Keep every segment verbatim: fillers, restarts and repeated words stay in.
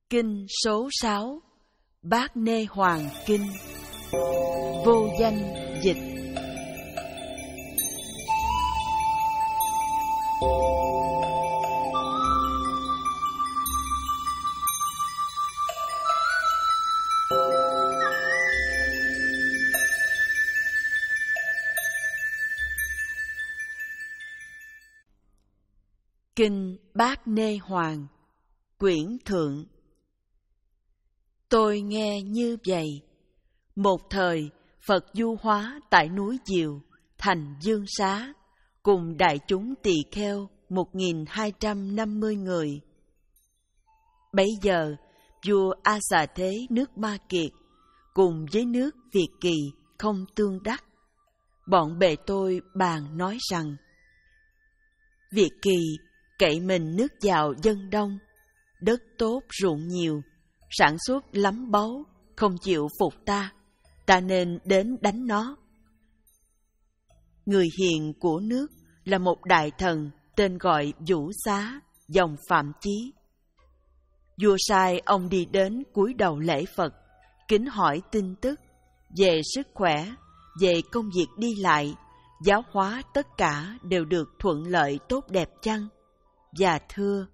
Kinh số sáu, Bát Nê Hoàng Kinh, vô danh dịch. Kinh Bát Nê Hoàng, quyển thượng. Tôi nghe như vậy: một thời Phật du hóa tại núi Diều, thành Dương Xá, cùng đại chúng tỳ kheo một nghìn hai trăm năm mươi người. Bấy giờ vua A Xà Thế nước Ma Kiệt cùng với nước Việt Kỳ không tương đắc. Bọn bề tôi bàn nói rằng: Việt Kỳ cậy mình nước giàu dân đông, đất tốt ruộng nhiều, sản xuất lắm báu, không chịu phục ta, ta nên đến đánh nó. Người hiền của nước là một đại thần tên gọi Vũ Xá, dòng Phạm Chí. Vua sai ông đi đến cúi đầu lễ Phật, kính hỏi tin tức về sức khỏe, về công việc đi lại, giáo hóa tất cả đều được thuận lợi tốt đẹp chăng? Và thưa: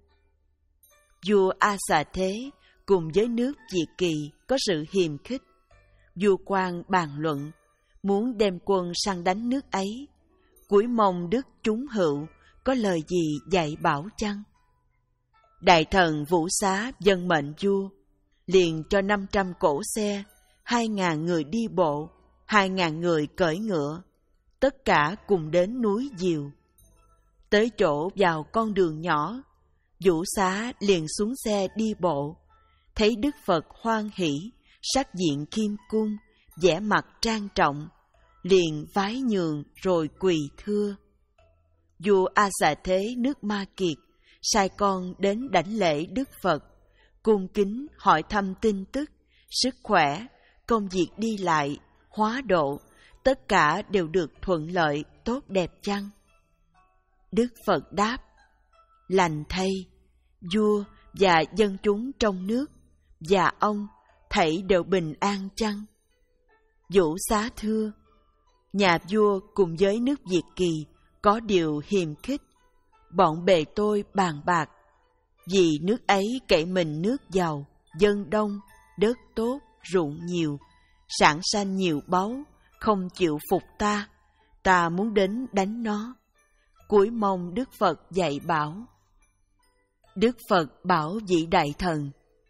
Vua A Xà Thế cùng với nước Việt Kỳ có sự hiềm khích. Vua quan bàn luận, muốn đem quân sang đánh nước ấy, cúi mong đức chúng hữu có lời gì dạy bảo chăng? Đại thần Vũ Xá vâng mệnh vua, liền cho năm trăm cỗ xe, hai ngàn người đi bộ, hai ngàn người cưỡi ngựa, tất cả cùng đến núi Diều. Tới chỗ vào con đường nhỏ, Vũ Xá liền xuống xe đi bộ, thấy Đức Phật hoan hỷ, sắc diện khiêm cung, vẻ mặt trang trọng, liền vái nhường rồi quỳ thưa. Vua A Xà Thế nước Ma Kiệt sai con đến đảnh lễ Đức Phật, cung kính hỏi thăm tin tức, sức khỏe, công việc đi lại, hóa độ, tất cả đều được thuận lợi, tốt đẹp chăng? Đức Phật đáp: Lành thay, vua và dân chúng trong nước và ông thảy đều bình an chăng? Vũ Xá thưa: Nhà vua cùng với nước Việt Kỳ có điều hiềm khích. Bọn bề tôi bàn bạc, vì nước ấy cậy mình nước giàu, dân đông, đất tốt, ruộng nhiều, sản sanh nhiều báu, không chịu phục ta, ta muốn đến đánh nó. Cúi mong Đức Phật dạy bảo. Đức Phật bảo vị đại thần: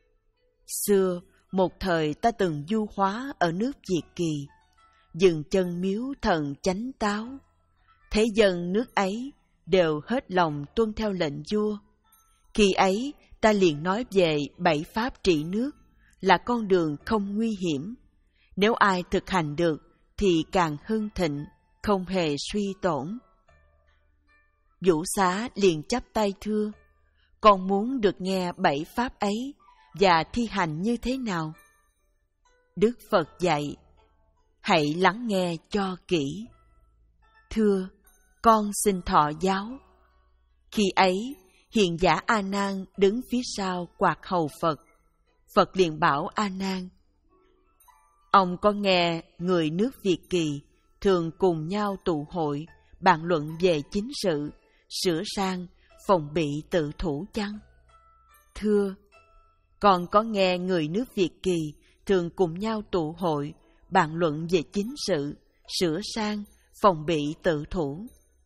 Xưa một thời ta từng du hóa ở nước Việt Kỳ, dừng chân miếu thần chánh táo. Thế dân nước ấy đều hết lòng tuân theo lệnh vua. Khi ấy ta liền nói về bảy pháp trị nước là con đường không nguy hiểm. Nếu ai thực hành được thì càng hưng thịnh, không hề suy tổn. Vũ Xá liền chắp tay thưa: Con muốn được nghe bảy pháp ấy và thi hành như thế nào? Đức Phật dạy: Hãy lắng nghe cho kỹ. Thưa, con xin thọ giáo. Khi ấy, hiền giả A Nan đứng phía sau quạt hầu Phật. Phật liền bảo A Nan: Ông có nghe người nước Việt Kỳ thường cùng nhau tụ hội, bàn luận về chính sự, sửa sang, phòng bị tự thủ chăng? Thưa, con có nghe người nước Việt Kỳ thường cùng nhau tụ hội, bàn luận về chính sự, sửa sang, phòng bị tự thủ.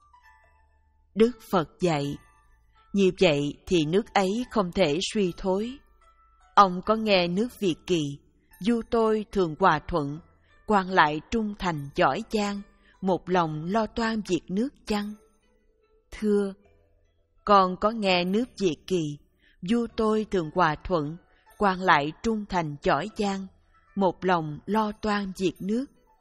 Đức Phật dạy: Như vậy thì nước ấy không thể suy thối. Ông có nghe nước Việt Kỳ, vua tôi thường hòa thuận, quan lại trung thành giỏi giang, một lòng lo toan việc nước chăng? Thưa, con có nghe nước Việt Kỳ, vua tôi thường hòa thuận, quan lại trung thành giỏi giang, một lòng lo toan việc nước.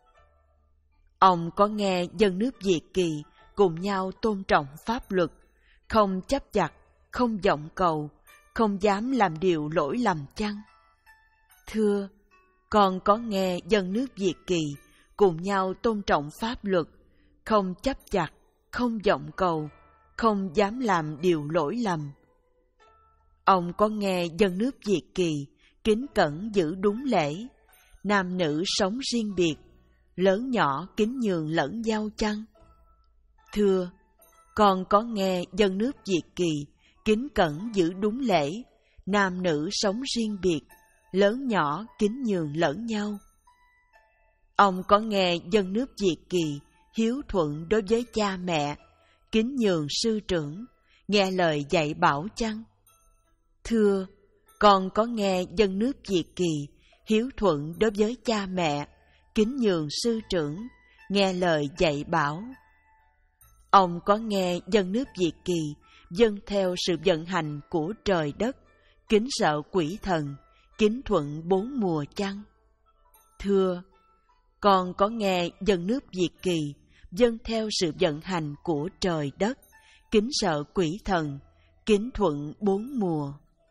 Ông có nghe dân nước Việt Kỳ cùng nhau tôn trọng pháp luật, không chấp chặt, không vọng cầu, không dám làm điều lỗi lầm chăng? Thưa, con có nghe dân nước Việt Kỳ cùng nhau tôn trọng pháp luật, không chấp chặt, không vọng cầu, không dám làm điều lỗi lầm. Ông có nghe dân nước Việt Kỳ kính cẩn giữ đúng lễ, nam nữ sống riêng biệt, lớn nhỏ kính nhường lẫn nhau chăng? Thưa, con có nghe dân nước Việt Kỳ kính cẩn giữ đúng lễ, nam nữ sống riêng biệt, lớn nhỏ kính nhường lẫn nhau. Ông có nghe dân nước Việt Kỳ hiếu thuận đối với cha mẹ, kính nhường sư trưởng, nghe lời dạy bảo chăng? Thưa, con có nghe dân nước Việt Kỳ hiếu thuận đối với cha mẹ, kính nhường sư trưởng, nghe lời dạy bảo. Ông có nghe dân nước Việt Kỳ dâng theo sự vận hành của trời đất, kính sợ quỷ thần, kính thuận bốn mùa chăng? Thưa, con có nghe dân nước Việt Kỳ dâng theo sự vận hành của trời đất, kính sợ quỷ thần, kính thuận bốn mùa.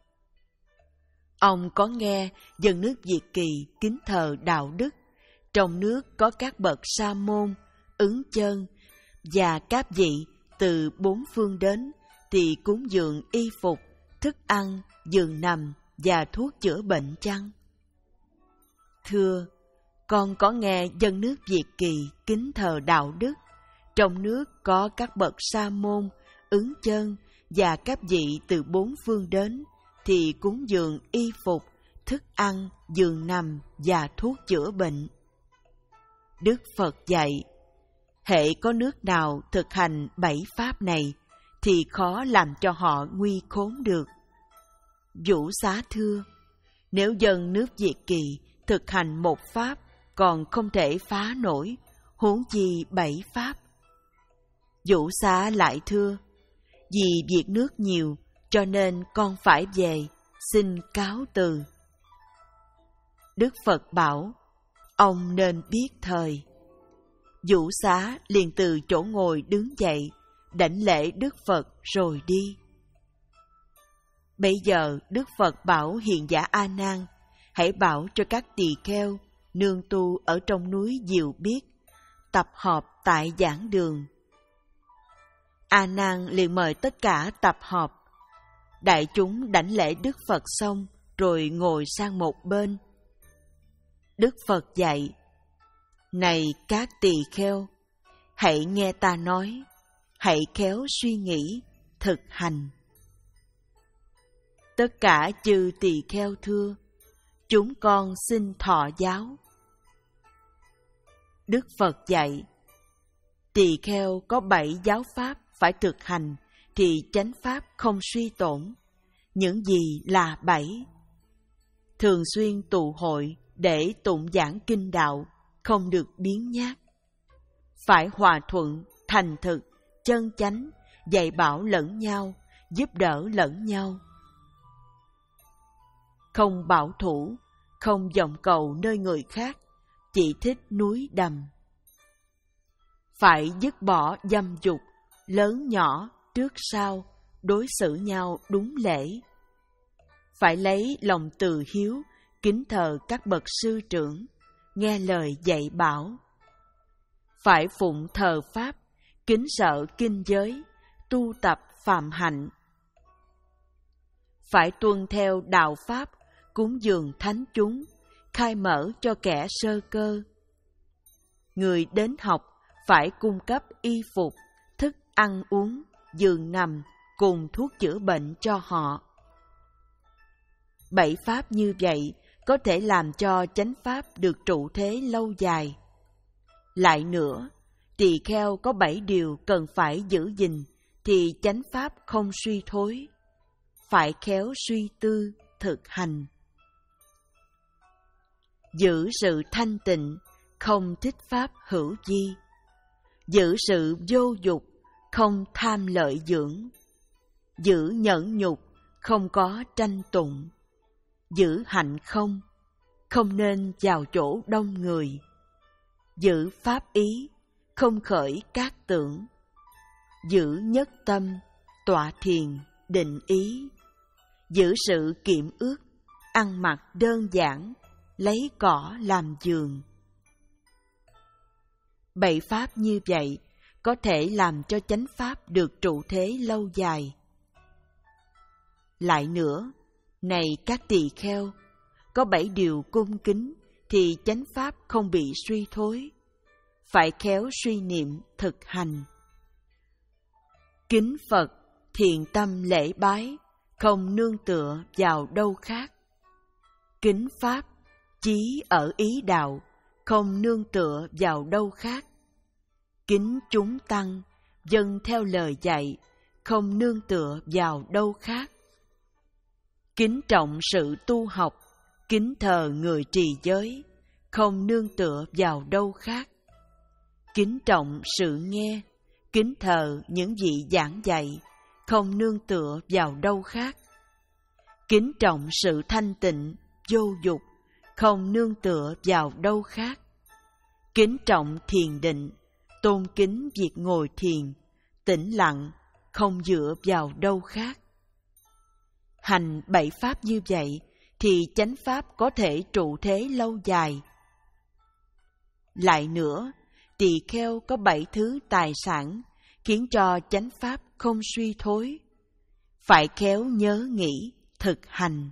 Ông có nghe dân nước Việt Kỳ kính thờ đạo đức, trong nước có các bậc sa môn, ứng chân và các vị từ bốn phương đến thì cúng dường y phục, thức ăn, giường nằm và thuốc chữa bệnh chăng? Thưa, con có nghe dân nước Việt Kỳ kính thờ đạo đức, trong nước có các bậc sa môn, ứng chân và các vị từ bốn phương đến thì cúng dường y phục, thức ăn, giường nằm và thuốc chữa bệnh. Đức Phật dạy, hễ có nước nào thực hành bảy pháp này thì khó làm cho họ nguy khốn được. Vũ Xá thưa, nếu dân nước Việt Kỳ thực hành một pháp còn không thể phá nổi, huống chi bảy pháp. Vũ Xá lại thưa, vì việc nước nhiều cho nên con phải về, xin cáo từ. Đức Phật bảo, ông nên biết thời. Vũ Xá liền từ chỗ ngồi đứng dậy, đảnh lễ Đức Phật rồi đi. Bây giờ Đức Phật bảo hiền giả A Nan, hãy bảo cho các tỳ kheo, nương tu ở trong núi Diệu Biết, tập họp tại giảng đường. A Nan liền mời tất cả tập họp. Đại chúng đảnh lễ Đức Phật xong rồi ngồi sang một bên. Đức Phật dạy, này các tỳ kheo, hãy nghe ta nói, hãy khéo suy nghĩ, thực hành. Tất cả chư tỳ kheo thưa, chúng con xin thọ giáo. Đức Phật dạy, tỳ kheo có bảy giáo pháp phải thực hành thì chánh pháp không suy tổn. Những gì là bảy? Thường xuyên tụ hội để tụng giảng kinh đạo, không được biếng nhác. Phải hòa thuận, thành thực, chân chánh, dạy bảo lẫn nhau, giúp đỡ lẫn nhau. Không bảo thủ, không vọng cầu nơi người khác, chỉ thích núi đầm. Phải dứt bỏ dâm dục, lớn nhỏ, trước sau, đối xử nhau đúng lễ. Phải lấy lòng từ hiếu, kính thờ các bậc sư trưởng, nghe lời dạy bảo. Phải phụng thờ pháp, kính sợ kinh giới, tu tập phạm hạnh. Phải tuân theo đạo pháp, cúng dường thánh chúng, khai mở cho kẻ sơ cơ. Người đến học phải cung cấp y phục, thức ăn uống, giường nằm cùng thuốc chữa bệnh cho họ. Bảy pháp như vậy có thể làm cho chánh pháp được trụ thế lâu dài. Lại nữa, tỳ kheo có bảy điều cần phải giữ gìn thì chánh pháp không suy thối. Phải khéo suy tư, thực hành. Giữ sự thanh tịnh, không thích pháp hữu vi. Giữ sự vô dục, không tham lợi dưỡng. Giữ nhẫn nhục, không có tranh tụng. Giữ hạnh không, không nên vào chỗ đông người. Giữ pháp ý, không khởi các tưởng. Giữ nhất tâm, tọa thiền, định ý. Giữ sự kiệm ước, ăn mặc đơn giản, lấy cỏ làm giường. Bảy pháp như vậy có thể làm cho chánh pháp được trụ thế lâu dài. Lại nữa, này các tỳ kheo, có bảy điều cung kính thì chánh pháp không bị suy thối. Phải khéo suy niệm thực hành. Kính Phật, thiện tâm lễ bái, không nương tựa vào đâu khác. Kính Pháp, chí ở ý đạo, không nương tựa vào đâu khác. Kính chúng tăng, dâng theo lời dạy, không nương tựa vào đâu khác. Kính trọng sự tu học, kính thờ người trì giới, không nương tựa vào đâu khác. Kính trọng sự nghe, kính thờ những vị giảng dạy, không nương tựa vào đâu khác. Kính trọng sự thanh tịnh, vô dục, không nương tựa vào đâu khác. Kính trọng thiền định, tôn kính việc ngồi thiền, tĩnh lặng, không dựa vào đâu khác. Hành bảy pháp như vậy thì chánh pháp có thể trụ thế lâu dài. Lại nữa, tỳ kheo có bảy thứ tài sản khiến cho chánh pháp không suy thối. Phải khéo nhớ nghĩ, thực hành.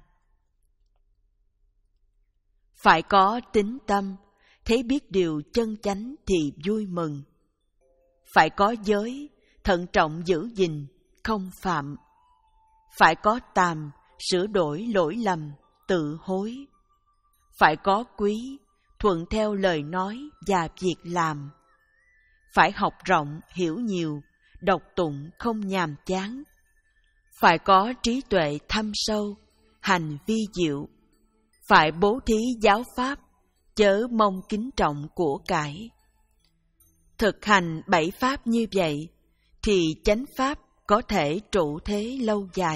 Phải có tín tâm, thấy biết điều chân chánh thì vui mừng. Phải có giới, thận trọng giữ gìn, không phạm. Phải có tàm, sửa đổi lỗi lầm, tự hối. Phải có quý, thuận theo lời nói và việc làm. Phải học rộng, hiểu nhiều, đọc tụng không nhàm chán. Phải có trí tuệ thâm sâu, hành vi diệu. Phải bố thí giáo pháp, chớ mong kính trọng của cải. Thực hành bảy pháp như vậy, thì chánh pháp có thể trụ thế lâu dài.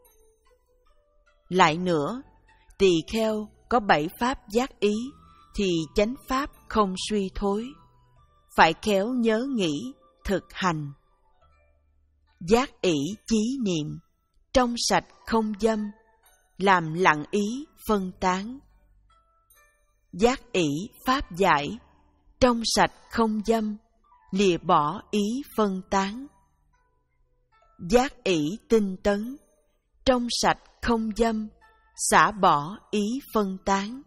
Lại nữa, tỳ kheo có bảy pháp giác ý, thì chánh pháp không suy thối. Phải khéo nhớ nghĩ, thực hành. Giác ỷ chí niệm, trong sạch không dâm, làm lặng ý phân tán. Giác ỷ pháp giải, trong sạch không dâm, lìa bỏ ý phân tán. Giác ỷ tinh tấn, trong sạch không dâm, xả bỏ ý phân tán.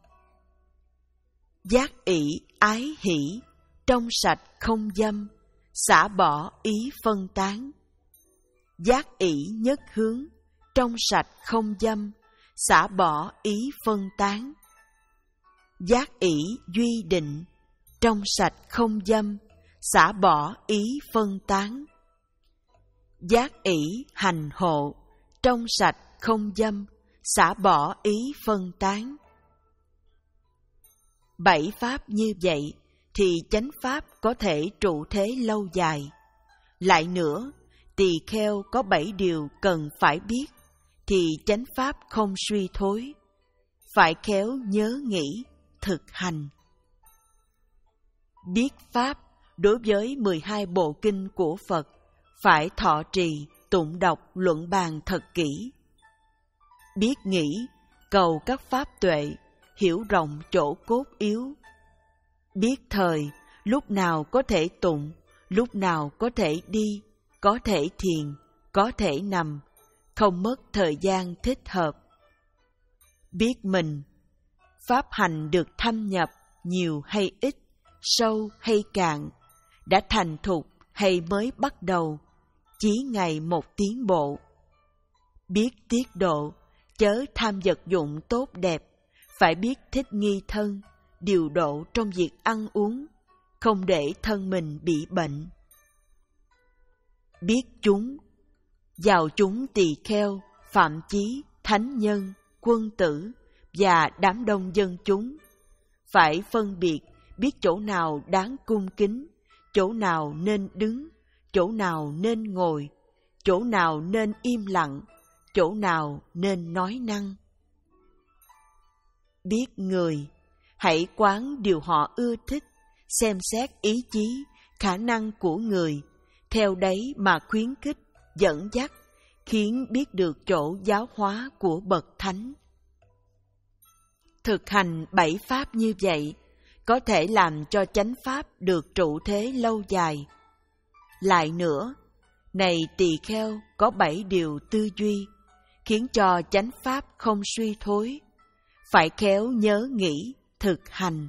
Giác ỷ ái hỷ, trong sạch không dâm, xả bỏ ý phân tán. Giác ỷ nhất hướng, trong sạch không dâm, xả bỏ ý phân tán. Giác ỷ duy định, trong sạch không dâm, xả bỏ ý phân tán. Giác ỷ hành hộ, trong sạch không dâm, xả bỏ ý phân tán. Bảy pháp như vậy thì chánh pháp có thể trụ thế lâu dài. Lại nữa, tỳ kheo có bảy điều cần phải biết thì chánh pháp không suy thối. Phải khéo nhớ nghĩ, thực hành. Biết pháp đối với mười hai bộ kinh của Phật, phải thọ trì, tụng đọc, luận bàn thật kỹ. Biết nghĩ, cầu các pháp tuệ, hiểu rộng chỗ cốt yếu. Biết thời, lúc nào có thể tụng, lúc nào có thể đi, có thể thiền, có thể nằm, không mất thời gian thích hợp. Biết mình, pháp hành được thâm nhập nhiều hay ít, sâu hay cạn, đã thành thục hay mới bắt đầu, chỉ ngày một tiến bộ. Biết tiết độ, chớ tham vật dụng tốt đẹp, phải biết thích nghi thân, điều độ trong việc ăn uống, không để thân mình bị bệnh. Biết chúng, vào chúng tỳ kheo, phạm chí, thánh nhân, quân tử và đám đông dân chúng. Phải phân biệt, biết chỗ nào đáng cung kính, chỗ nào nên đứng, chỗ nào nên ngồi, chỗ nào nên im lặng, chỗ nào nên nói năng. Biết người, hãy quán điều họ ưa thích, xem xét ý chí, khả năng của người, theo đấy mà khuyến khích, dẫn dắt, khiến biết được chỗ giáo hóa của bậc thánh. Thực hành bảy pháp như vậy, có thể làm cho chánh pháp được trụ thế lâu dài. Lại nữa, này tỳ kheo có bảy điều tư duy, khiến cho chánh pháp không suy thối. Phải khéo nhớ nghĩ, thực hành.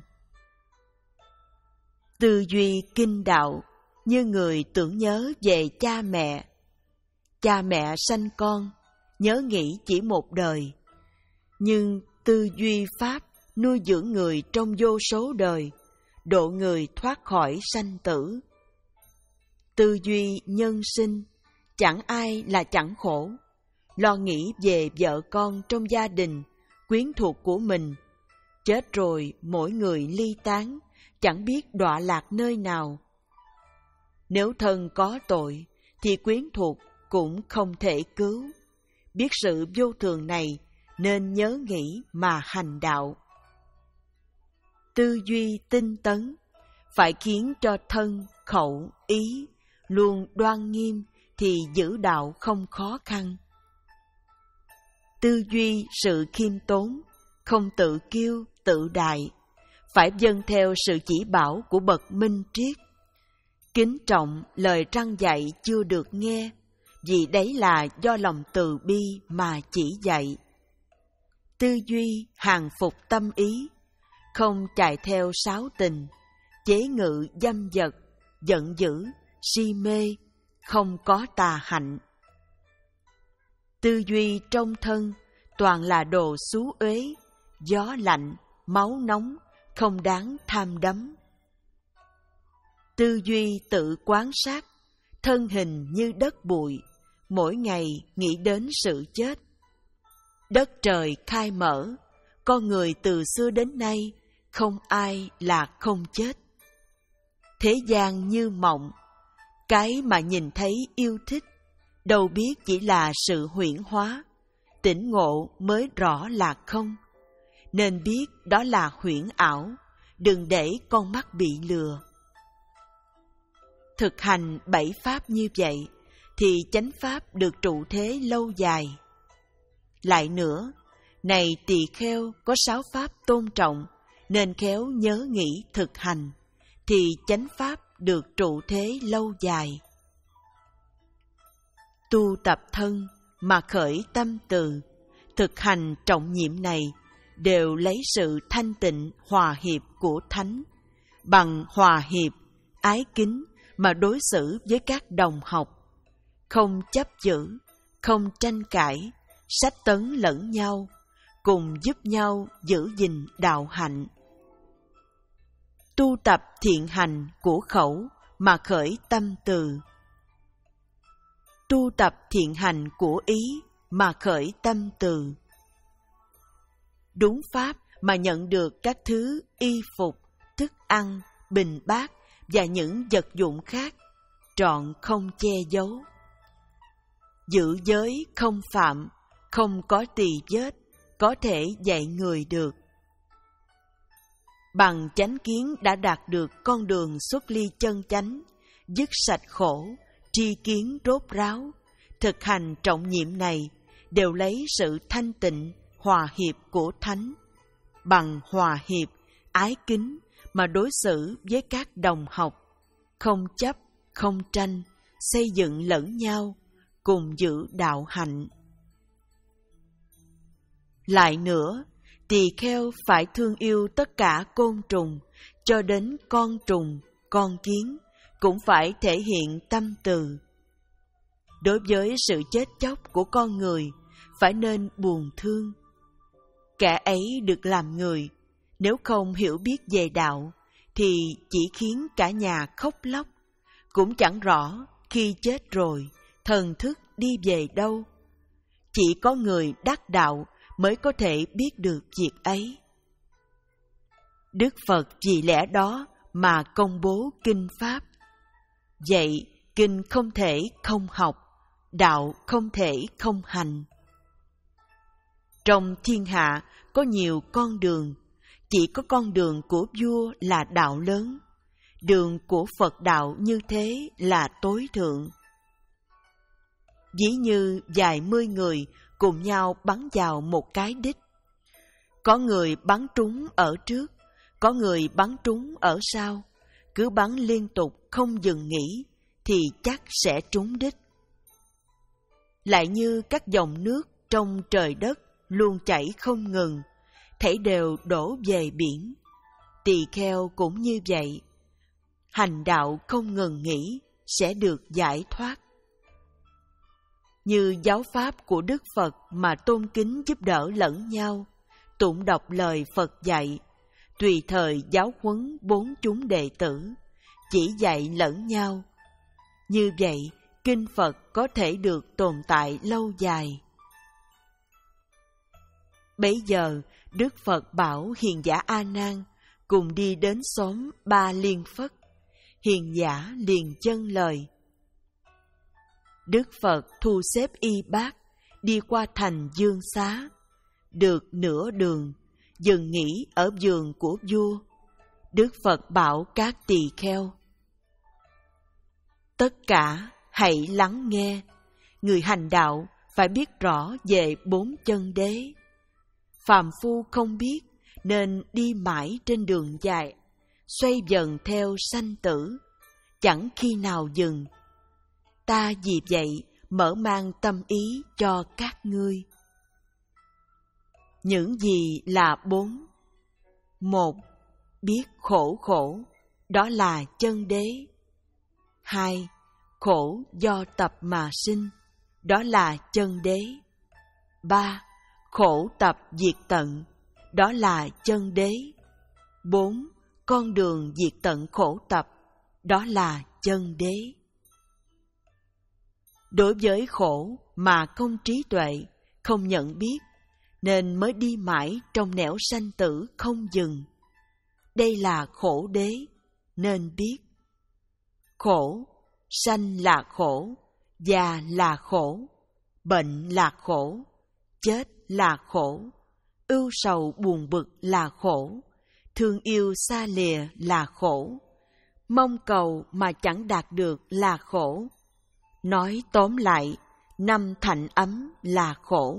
Tư duy kinh đạo như người tưởng nhớ về cha mẹ. Cha mẹ sanh con, nhớ nghĩ chỉ một đời. Nhưng tư duy pháp nuôi dưỡng người trong vô số đời, độ người thoát khỏi sanh tử. Tư duy nhân sinh, chẳng ai là chẳng khổ. Lo nghĩ về vợ con trong gia đình, quyến thuộc của mình. Chết rồi mỗi người ly tán, chẳng biết đọa lạc nơi nào. Nếu thân có tội, thì quyến thuộc cũng không thể cứu. Biết sự vô thường này, nên nhớ nghĩ mà hành đạo. Tư duy tinh tấn, phải khiến cho thân, khẩu, ý luôn đoan nghiêm, thì giữ đạo không khó khăn. Tư duy sự khiêm tốn, không tự kiêu, tự đại, phải vâng theo sự chỉ bảo của bậc minh triết. Kính trọng lời răn dạy chưa được nghe, vì đấy là do lòng từ bi mà chỉ dạy. Tư duy hàng phục tâm ý, không chạy theo sáo tình, chế ngự dâm dật, giận dữ, si mê, không có tà hạnh. Tư duy trong thân toàn là đồ xú uế, gió lạnh, máu nóng, không đáng tham đắm. Tư duy tự quan sát, thân hình như đất bụi, mỗi ngày nghĩ đến sự chết. Đất trời khai mở, con người từ xưa đến nay, không ai là không chết. Thế gian như mộng, cái mà nhìn thấy yêu thích, đâu biết chỉ là sự huyễn hóa, tỉnh ngộ mới rõ là không. Nên biết đó là huyễn ảo, đừng để con mắt bị lừa. Thực hành bảy pháp như vậy, thì chánh pháp được trụ thế lâu dài. Lại nữa, này tỳ kheo có sáu pháp tôn trọng, nên khéo nhớ nghĩ thực hành, thì chánh pháp được trụ thế lâu dài. Tu tập thân mà khởi tâm từ, thực hành trọng nhiệm này đều lấy sự thanh tịnh hòa hiệp của Thánh, bằng hòa hiệp, ái kính mà đối xử với các đồng học, không chấp giữ, không tranh cãi, sách tấn lẫn nhau, cùng giúp nhau giữ gìn đạo hạnh. Tu tập thiện hành của khẩu mà khởi tâm từ. Tu tập thiện hành của ý mà khởi tâm từ. Đúng pháp mà nhận được các thứ y phục, thức ăn, bình bát và những vật dụng khác, trọn không che giấu. Giữ giới không phạm, không có tỳ vết, có thể dạy người được. Bằng chánh kiến đã đạt được con đường xuất ly chân chánh, dứt sạch khổ, tri kiến rốt ráo. Thực hành trọng nhiệm này đều lấy sự thanh tịnh, hòa hiệp của Thánh, bằng hòa hiệp, ái kính mà đối xử với các đồng học, không chấp, không tranh, xây dựng lẫn nhau, cùng giữ đạo hạnh. Lại nữa, tỳ kheo phải thương yêu tất cả côn trùng, cho đến con trùng, con kiến, cũng phải thể hiện tâm từ. Đối với sự chết chóc của con người, phải nên buồn thương. Kẻ ấy được làm người, nếu không hiểu biết về đạo, thì chỉ khiến cả nhà khóc lóc, cũng chẳng rõ khi chết rồi, thần thức đi về đâu. Chỉ có người đắc đạo mới có thể biết được việc ấy. Đức Phật vì lẽ đó mà công bố kinh Pháp. Vậy, kinh không thể không học, đạo không thể không hành. Trong thiên hạ có nhiều con đường, chỉ có con đường của vua là đạo lớn, đường của Phật đạo như thế là tối thượng. Ví như vài mươi người cùng nhau bắn vào một cái đích. Có người bắn trúng ở trước, có người bắn trúng ở sau, cứ bắn liên tục không dừng nghỉ thì chắc sẽ trúng đích. Lại như các dòng nước trong trời đất luôn chảy không ngừng, thảy đều đổ về biển. Tỳ kheo cũng như vậy, hành đạo không ngừng nghỉ sẽ được giải thoát. Như giáo pháp của Đức Phật mà tôn kính giúp đỡ lẫn nhau, tụng đọc lời Phật dạy, tùy thời giáo huấn bốn chúng đệ tử, chỉ dạy lẫn nhau. Như vậy, kinh Phật có thể được tồn tại lâu dài. Bấy giờ, Đức Phật bảo hiền giả A Nan cùng đi đến xóm Ba Liên Phất. Hiền giả liền dâng lời. Đức Phật thu xếp y bác, đi qua thành Dương Xá. Được nửa đường, dừng nghỉ ở vườn của vua. Đức Phật bảo các tỳ kheo: tất cả hãy lắng nghe. Người hành đạo phải biết rõ về bốn chân đế. Phàm phu không biết nên đi mãi trên đường dài, xoay dần theo sanh tử, chẳng khi nào dừng. Ta vì vậy mở mang tâm ý cho các ngươi. Những gì là bốn? Một, biết khổ khổ, đó là chân đế. Hai, khổ do tập mà sinh, đó là chân đế. Ba, khổ tập diệt tận, đó là chân đế. Bốn, con đường diệt tận khổ tập, đó là chân đế. Đối với khổ mà không trí tuệ, không nhận biết, nên mới đi mãi trong nẻo sanh tử không dừng. Đây là khổ đế, nên biết. Khổ, sanh là khổ, già là khổ, bệnh là khổ, chết là khổ, ưu sầu buồn bực là khổ, thương yêu xa lìa là khổ, mong cầu mà chẳng đạt được là khổ. Nói tóm lại, năm thạnh ấm là khổ.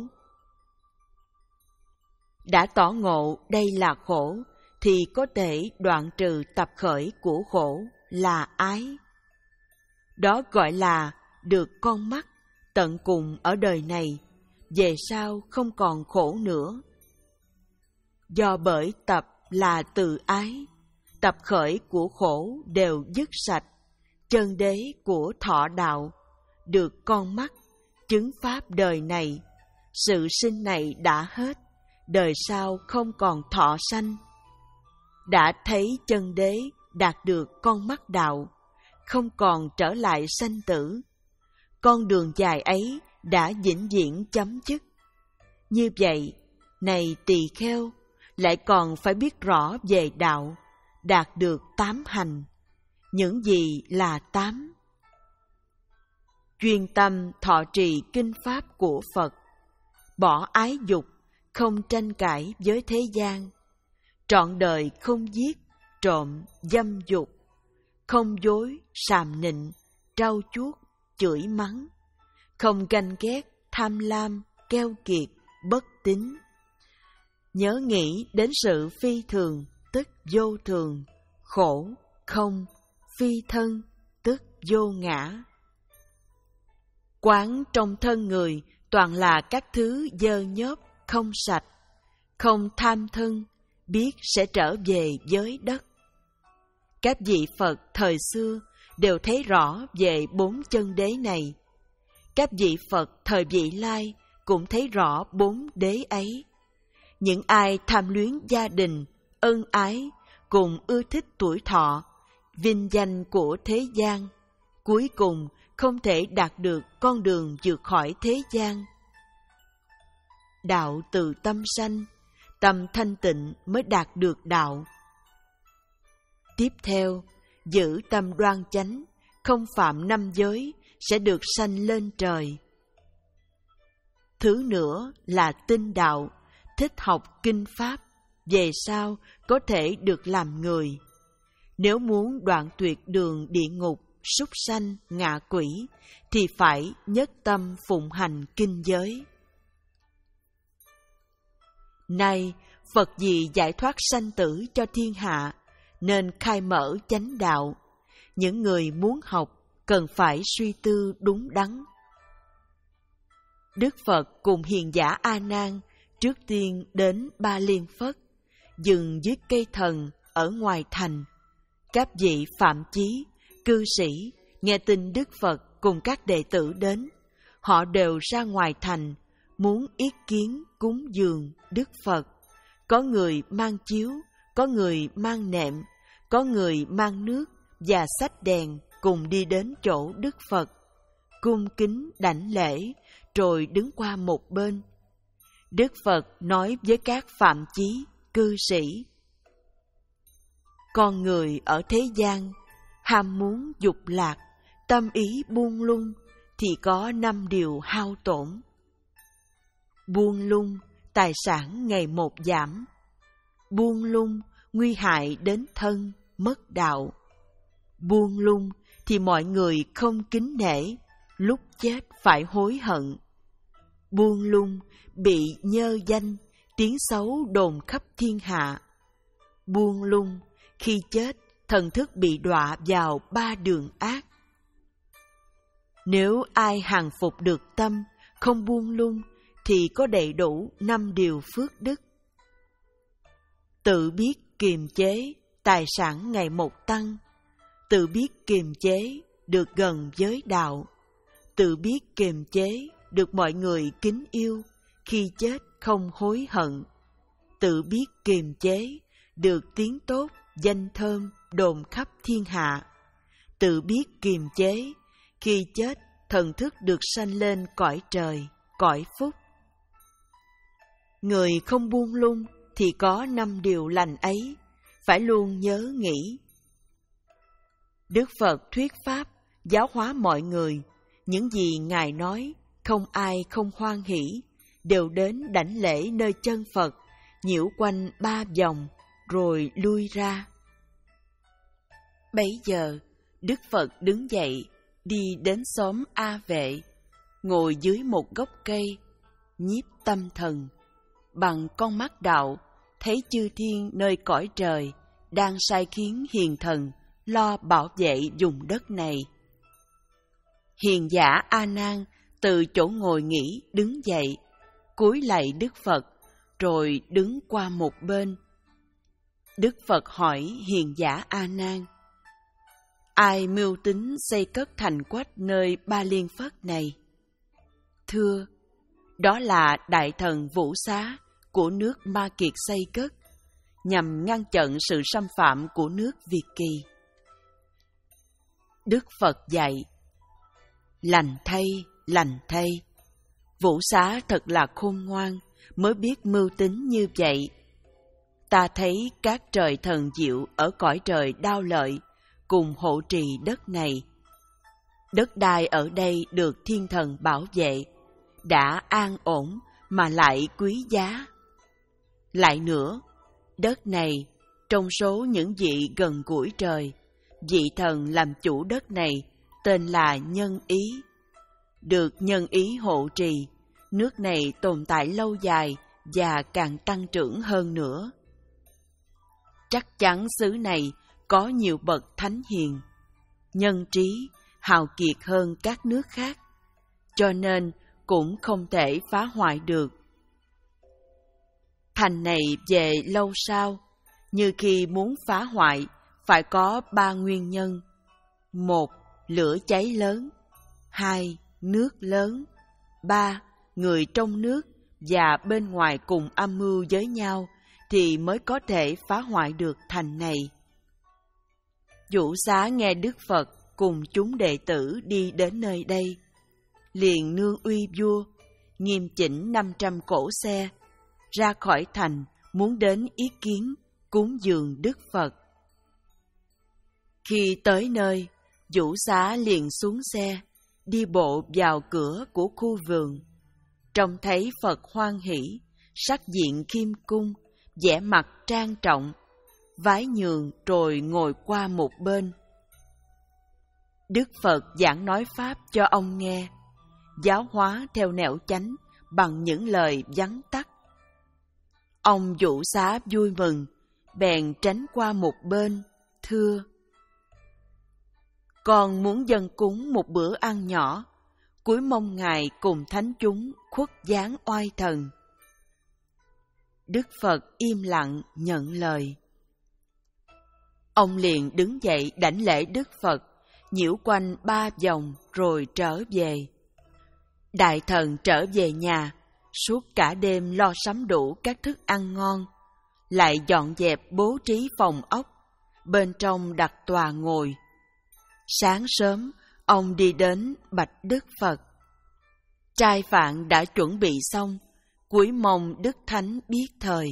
Đã tỏ ngộ đây là khổ, thì có thể đoạn trừ tập khởi của khổ là ái. Đó gọi là được con mắt tận cùng ở đời này, về sau không còn khổ nữa. Do bởi tập là từ ái, tập khởi của khổ đều dứt sạch, chân đế của thọ đạo, được con mắt, chứng pháp đời này, sự sinh này đã hết, đời sau không còn thọ sanh. Đã thấy chân đế đạt được con mắt đạo, không còn trở lại sanh tử. Con đường dài ấy đã vĩnh viễn chấm dứt. Như vậy, này tỳ kheo, lại còn phải biết rõ về đạo, đạt được tám hành. Những gì là tám? Chuyên tâm thọ trì kinh pháp của Phật, bỏ ái dục, không tranh cãi với thế gian, trọn đời không giết, trộm, dâm dục, không dối, sàm nịnh, trau chuốt, chửi mắng, không ganh ghét, tham lam, keo kiệt, bất tín. Nhớ nghĩ đến sự phi thường, tức vô thường, khổ, không, phi thân, tức vô ngã. Quán trong thân người toàn là các thứ dơ nhớp, không sạch, không tham thân, biết sẽ trở về giới đất. Các vị Phật thời xưa đều thấy rõ về bốn chân đế này. Các vị Phật thời vị lai cũng thấy rõ bốn đế ấy. Những ai tham luyến gia đình, ân ái, cùng ưa thích tuổi thọ, vinh danh của thế gian, cuối cùng không thể đạt được con đường vượt khỏi thế gian. Đạo từ tâm sanh, tâm thanh tịnh mới đạt được đạo. Tiếp theo, giữ tâm đoan chánh, không phạm năm giới, sẽ được sanh lên trời. Thứ nữa là tin đạo, thích học kinh pháp, về sau có thể được làm người. Nếu muốn đoạn tuyệt đường địa ngục, súc sanh, ngạ quỷ, thì phải nhất tâm phụng hành kinh giới. Nay, Phật vì giải thoát sanh tử cho thiên hạ, nên khai mở chánh đạo. Những người muốn học cần phải suy tư đúng đắn. Đức Phật cùng hiền giả A Nan trước tiên đến Ba Liên Phất, dừng dưới cây thần ở ngoài thành. Các vị phạm chí, cư sĩ nghe tin Đức Phật cùng các đệ tử đến, họ đều ra ngoài thành muốn yết kiến cúng dường Đức Phật. Có người mang chiếu, có người mang nệm, có người mang nước và xách đèn cùng đi đến chỗ Đức Phật, cung kính đảnh lễ rồi đứng qua một bên. Đức Phật nói với các phạm chí, cư sĩ: con người ở thế gian ham muốn dục lạc, tâm ý buông lung thì có năm điều hao tổn. Buông lung, tài sản ngày một giảm. Buông lung, nguy hại đến thân, mất đạo. Buông lung thì mọi người không kính nể, lúc chết phải hối hận. Buông lung, bị nhơ danh, tiếng xấu đồn khắp thiên hạ. Buông lung, khi chết, thần thức bị đọa vào ba đường ác. Nếu ai hàng phục được tâm, không buông lung, thì có đầy đủ năm điều phước đức. Tự biết kiềm chế, tài sản ngày một tăng. Tự biết kiềm chế, được gần với đạo. Tự biết kiềm chế, được mọi người kính yêu, khi chết không hối hận. Tự biết kiềm chế, được tiếng tốt, danh thơm đồn khắp thiên hạ. Tự biết kiềm chế, khi chết thần thức được sanh lên cõi trời, cõi phúc. Người không buông lung thì có năm điều lành ấy, phải luôn nhớ nghĩ. Đức Phật thuyết pháp, giáo hóa mọi người, những gì Ngài nói, không ai không hoan hỷ, đều đến đảnh lễ nơi chân Phật, nhiễu quanh ba vòng, rồi lui ra. Bấy giờ, Đức Phật đứng dậy, đi đến xóm A Vệ, ngồi dưới một gốc cây, nhiếp tâm thần. Bằng con mắt đạo, thấy chư thiên nơi cõi trời đang sai khiến hiền thần lo bảo vệ vùng đất này. Hiền giả A Nan từ chỗ ngồi nghỉ đứng dậy, cúi lạy Đức Phật, rồi đứng qua một bên. Đức Phật hỏi hiền giả A Nan: ai mưu tính xây cất thành quách nơi Ba Liên Phất này? Thưa, đó là đại thần Vũ Xá của nước Ma Kiệt xây cất, nhằm ngăn chặn sự xâm phạm của nước Việt Kỳ. Đức Phật dạy: lành thay, lành thay. Vũ Xá thật là khôn ngoan, mới biết mưu tính như vậy. Ta thấy các trời thần diệu ở cõi trời Đao Lợi cùng hộ trì đất này. Đất đai ở đây được thiên thần bảo vệ, đã an ổn mà lại quý giá. Lại nữa, đất này, trong số những vị gần gũi trời, vị thần làm chủ đất này tên là Nhân Ý. Được Nhân Ý hộ trì, nước này tồn tại lâu dài và càng tăng trưởng hơn nữa. Chắc chắn xứ này có nhiều bậc thánh hiền, nhân trí, hào kiệt hơn các nước khác, cho nên cũng không thể phá hoại được. Thành này về lâu sau, như khi muốn phá hoại, phải có ba nguyên nhân. Một, lửa cháy lớn. Hai, nước lớn. Ba, người trong nước và bên ngoài cùng âm mưu với nhau thì mới có thể phá hoại được thành này. Vũ Xá nghe Đức Phật cùng chúng đệ tử đi đến nơi đây, liền nương uy vua, nghiêm chỉnh năm trăm cỗ xe, ra khỏi thành muốn đến ý kiến cúng dường Đức Phật. Khi tới nơi, Vũ Xá liền xuống xe, đi bộ vào cửa của khu vườn. Trông thấy Phật hoan hỷ, sắc diện khiêm cung, vẻ mặt trang trọng, vái nhường rồi ngồi qua một bên. Đức Phật giảng nói pháp cho ông nghe, giáo hóa theo nẻo chánh bằng những lời vắn tắt. Ông Vũ Xá vui mừng, bèn tránh qua một bên, thưa: con muốn dâng cúng một bữa ăn nhỏ, cúi mong Ngài cùng thánh chúng khuất dáng oai thần. Đức Phật im lặng nhận lời. Ông liền đứng dậy đảnh lễ Đức Phật, nhiễu quanh ba vòng rồi trở về. Đại thần trở về nhà, suốt cả đêm lo sắm đủ các thức ăn ngon, lại dọn dẹp bố trí phòng ốc, bên trong đặt tòa ngồi. Sáng sớm, ông đi đến bạch Đức Phật. Trai phạn đã chuẩn bị xong, cúi mong Đức Thánh biết thời.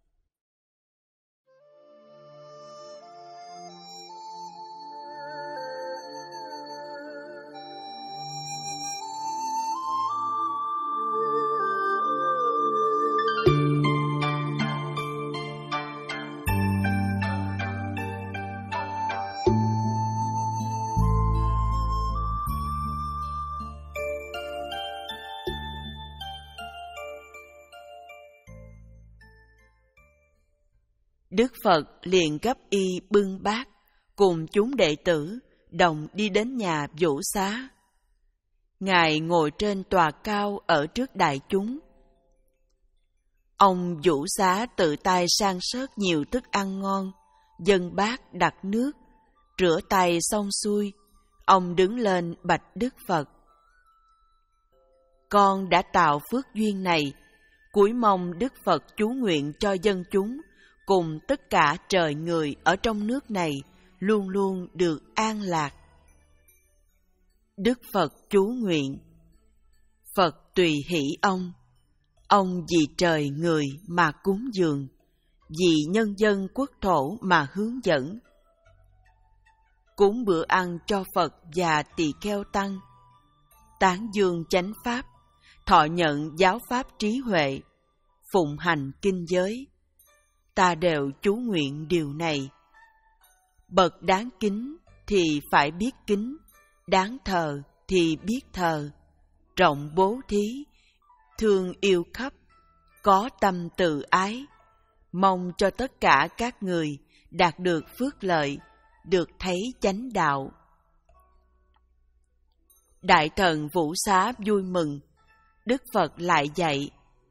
Đức Phật liền gấp y bưng bát, cùng chúng đệ tử đồng đi đến nhà Vũ Xá. Ngài ngồi trên tòa cao ở trước đại chúng. Ông Vũ Xá tự tay san sớt nhiều thức ăn ngon, dâng bát đặt nước, rửa tay xong xuôi, ông đứng lên bạch Đức Phật. Con đã tạo phước duyên này, cúi mong Đức Phật chú nguyện cho dân chúng cùng tất cả trời người ở trong nước này luôn luôn được an lạc. Đức Phật chú nguyện. Phật tùy hỷ ông. Ông vì trời người mà cúng dường, vì nhân dân quốc thổ mà hướng dẫn. Cúng bữa ăn cho Phật và tỳ kheo tăng, tán dương chánh pháp, thọ nhận giáo pháp trí huệ, phụng hành kinh giới. Ta đều chú nguyện điều này. Bậc đáng kính thì phải biết kính, đáng thờ thì biết thờ, rộng bố thí, thương yêu khắp, có tâm từ ái, mong cho tất cả các người đạt được phước lợi, được thấy chánh đạo. Đại thần Vũ Xá vui mừng. Đức Phật lại dạy.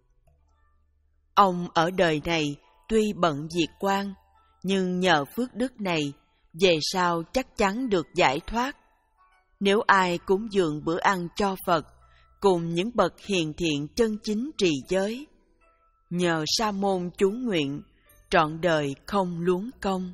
Ông ở đời này tuy bận việc quan, nhưng nhờ phước đức này, về sau chắc chắn được giải thoát. Nếu ai cúng dường bữa ăn cho Phật, cùng những bậc hiền thiện chân chính trì giới, nhờ sa môn chú nguyện, trọn đời không luống công.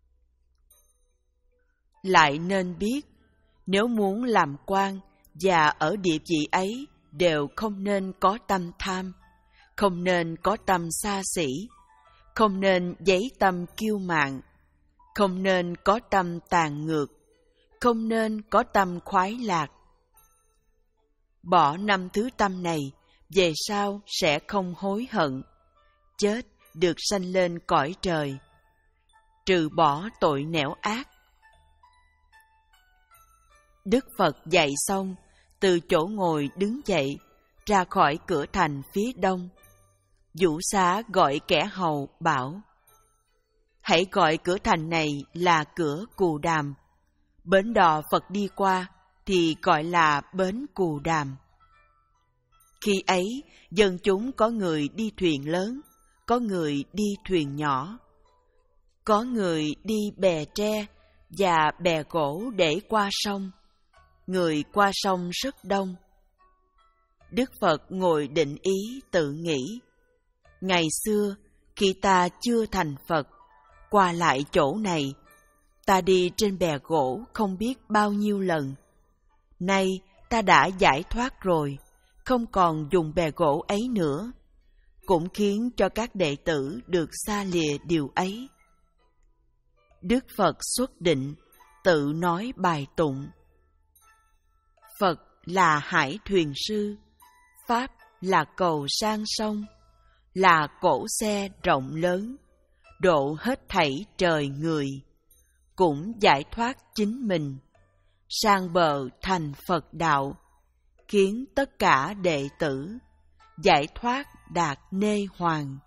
Lại nên biết, nếu muốn làm quan và ở địa vị ấy, đều không nên có tâm tham, không nên có tâm xa xỉ, không nên giấy tâm kiêu mạn, không nên có tâm tàn ngược, không nên có tâm khoái lạc. Bỏ năm thứ tâm này, về sau sẽ không hối hận, chết được sanh lên cõi trời, trừ bỏ tội nẻo ác. Đức Phật dạy xong, từ chỗ ngồi đứng dậy, ra khỏi cửa thành phía đông. Vũ Xá gọi kẻ hầu bảo: hãy gọi cửa thành này là cửa Cù Đàm. Bến đò Phật đi qua thì gọi là bến Cù Đàm. Khi ấy, dân chúng có người đi thuyền lớn, có người đi thuyền nhỏ, có người đi bè tre và bè gỗ để qua sông. Người qua sông rất đông. Đức Phật ngồi định ý tự nghĩ: ngày xưa, khi ta chưa thành Phật, qua lại chỗ này, ta đi trên bè gỗ không biết bao nhiêu lần. Nay ta đã giải thoát rồi, không còn dùng bè gỗ ấy nữa, cũng khiến cho các đệ tử được xa lìa điều ấy. Đức Phật xuất định, tự nói bài tụng. Phật là hải thuyền sư, Pháp là cầu sang sông, là cỗ xe rộng lớn, độ hết thảy trời người, cũng giải thoát chính mình, sang bờ thành Phật đạo, khiến tất cả đệ tử giải thoát đạt nê hoàng.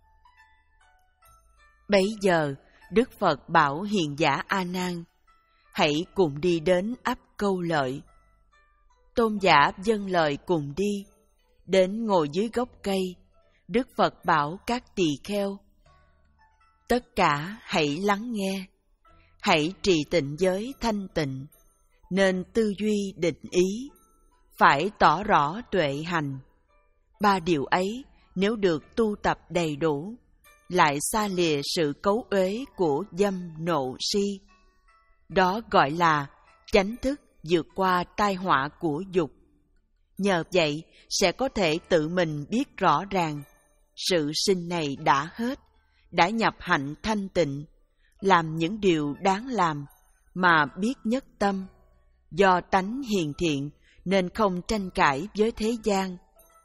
Bấy giờ, Đức Phật bảo hiền giả A Nan: hãy cùng đi đến ấp Câu Lợi. tôn giả dâng lời cùng đi. Đến ngồi dưới gốc cây, Đức Phật bảo các tỳ kheo: tất cả hãy lắng nghe, hãy trì tịnh giới thanh tịnh, nên tư duy định ý, phải tỏ rõ tuệ hành. Ba điều ấy nếu được tu tập đầy đủ, lại xa lìa sự cấu uế của dâm nộ si. Đó gọi là chánh thức vượt qua tai họa của dục. Nhờ vậy sẽ có thể tự mình biết rõ ràng sự sinh này đã hết, đã nhập hạnh thanh tịnh, làm những điều đáng làm mà biết nhất tâm. Do tánh hiền thiện nên không tranh cãi với thế gian.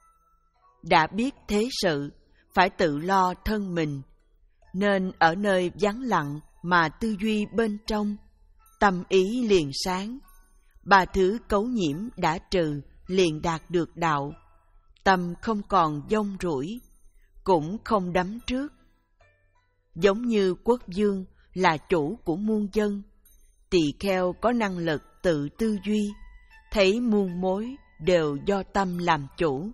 Đã biết thế sự, phải tự lo thân mình, nên ở nơi vắng lặng mà tư duy bên trong, tâm ý liền sáng. Ba thứ cấu nhiễm đã trừ, liền đạt được đạo. Tâm không còn dông rủi, cũng không đắm trước. Giống như quốc vương là chủ của muôn dân, tỳ kheo có năng lực tự tư duy, thấy muôn mối đều do tâm làm chủ.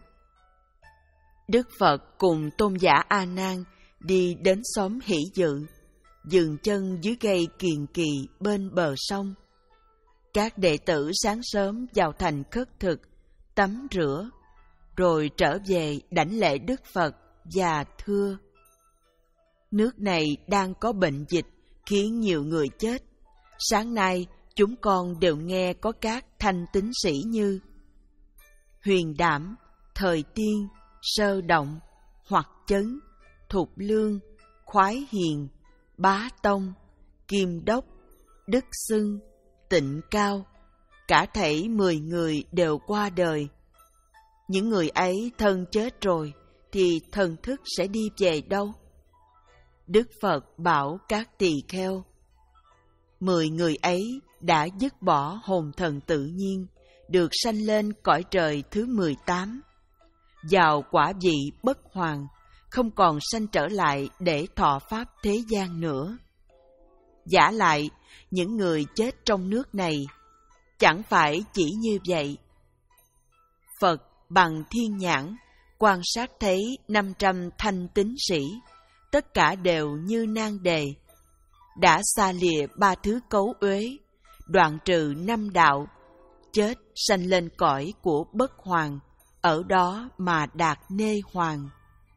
Đức Phật cùng tôn giả A Nan đi đến xóm Hỷ Dự, dừng chân dưới cây kiền kỳ bên bờ sông. Các đệ tử sáng sớm vào thành khất thực, tắm rửa, rồi trở về đảnh lễ Đức Phật và thưa: nước này đang có bệnh dịch khiến nhiều người chết. Sáng nay chúng con đều nghe có các thanh tín sĩ như Huyền Đảm, Thời Tiên, Sơ Động, Hoặc Chấn, Thục Lương, Khoái Hiền, Bá Tông, Kim Đốc, Đức Xưng, Tịnh Cao, cả thảy mười người đều qua đời. Những người ấy thân chết rồi thì thần thức sẽ đi về đâu? Đức Phật bảo các tỳ kheo: mười người ấy đã dứt bỏ hồn thần tự nhiên, được sanh lên cõi trời thứ mười tám, vào quả vị bất hoàn, không còn sanh trở lại để thọ pháp thế gian nữa. Giả lại, những người chết trong nước này chẳng phải chỉ như vậy. Phật bằng thiên nhãn quan sát thấy năm trăm thanh tín sĩ, tất cả đều như nan đề, đã xa lìa ba thứ cấu uế, đoạn trừ năm đạo, chết sanh lên cõi của bất hoàn, ở đó mà đạt nê hoàng.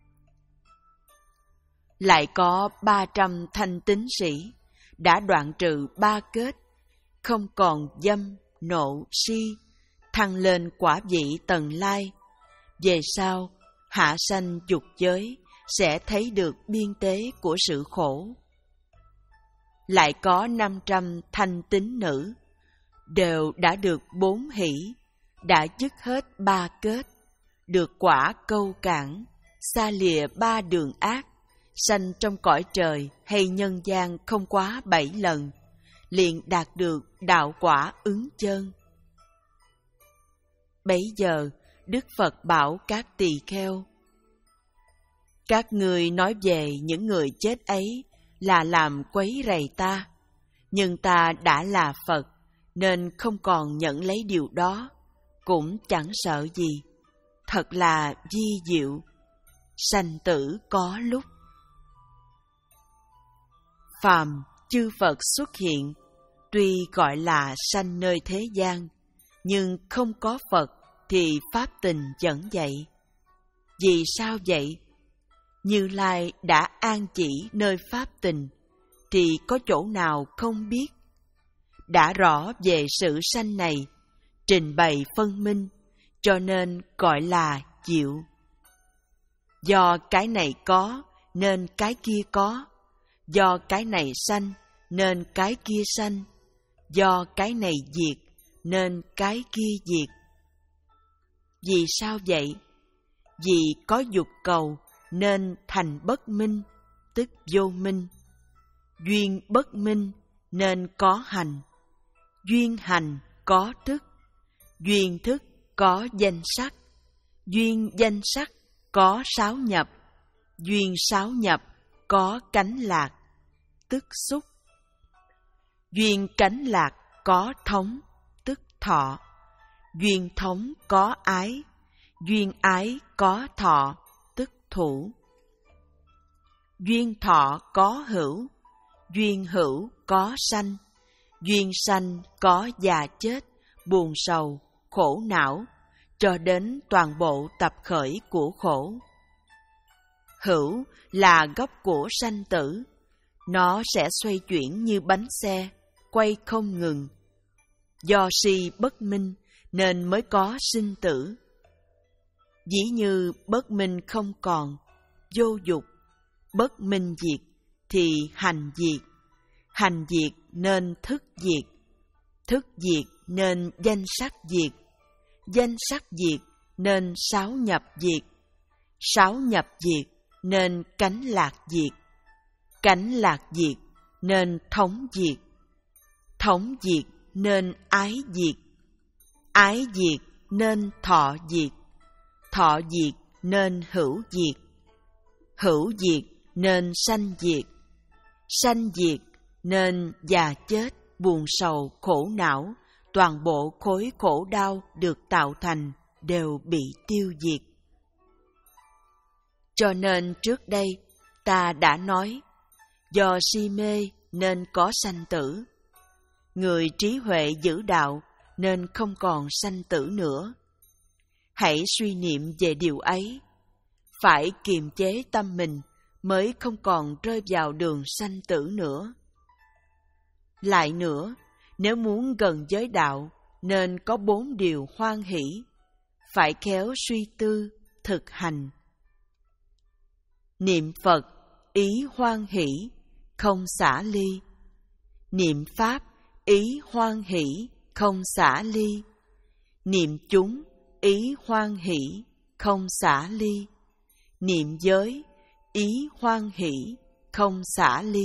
Lại có ba trăm thanh tín sĩ đã đoạn trừ ba kết, không còn dâm, nộ, si, thăng lên quả vị tầng lai. Về sau, hạ sanh dục giới, sẽ thấy được biên tế của sự khổ. Lại có năm trăm thanh tín nữ, đều đã được bốn hỷ, đã dứt hết ba kết, được quả câu cản, xa lìa ba đường ác, sanh trong cõi trời hay nhân gian không quá bảy lần, liền đạt được đạo quả ứng chân. Bấy giờ, Đức Phật bảo các tỳ kheo: các ngươi nói về những người chết ấy là làm quấy rầy ta, nhưng ta đã là Phật, nên không còn nhận lấy điều đó, cũng chẳng sợ gì. Thật là vi diệu, sanh tử có lúc. Phàm chư Phật xuất hiện, tuy gọi là sanh nơi thế gian, nhưng không có Phật thì pháp tình vẫn vậy. Vì sao vậy? Như Lai đã an chỉ nơi pháp tình, thì có chỗ nào không biết? Đã rõ về sự sanh này, trình bày phân minh, cho nên gọi là diệu. Do cái này có, nên cái kia có. Do cái này sanh, nên cái kia sanh. Do cái này diệt, nên cái kia diệt. Vì sao vậy? Vì có dục cầu, nên thành bất minh, tức vô minh. Duyên bất minh, nên có hành. Duyên hành có thức. Duyên thức có danh sắc. Duyên danh sắc có sáu nhập. Duyên sáu nhập có cánh lạc, tức xúc. Duyên cánh lạc có thống, tức thọ. Duyên thống có ái, duyên ái có thọ, tức thủ. Duyên thọ có hữu, duyên hữu có sanh, duyên sanh có già chết, buồn sầu, khổ não, cho đến toàn bộ tập khởi của khổ. Hữu là gốc của sanh tử, nó sẽ xoay chuyển như bánh xe, quay không ngừng. Do si bất minh nên mới có sinh tử. Dĩ như bất minh không còn, vô dục, bất minh diệt thì hành diệt, hành diệt nên thức diệt, thức diệt nên danh sắc diệt, danh sắc diệt nên sáu nhập diệt, sáu nhập diệt nên cánh lạc diệt, cánh lạc diệt nên thống diệt, thống diệt nên ái diệt, ái diệt nên thọ diệt, thọ diệt nên hữu diệt, hữu diệt nên sanh diệt, sanh diệt nên già chết, buồn sầu, khổ não, toàn bộ khối khổ đau được tạo thành đều bị tiêu diệt. Cho nên trước đây ta đã nói, do si mê nên có sanh tử. Người trí huệ giữ đạo nên không còn sanh tử nữa. Hãy suy niệm về điều ấy. Phải kiềm chế tâm mình mới không còn rơi vào đường sanh tử nữa. Lại nữa, nếu muốn gần giới đạo nên có bốn điều hoan hỷ, phải khéo suy tư, thực hành. Niệm Phật, ý hoan hỷ, không xả ly. Niệm Pháp, ý hoan hỷ, không xả ly. Niệm chúng, ý hoan hỷ, không xả ly. Niệm giới, ý hoan hỷ, không xả ly.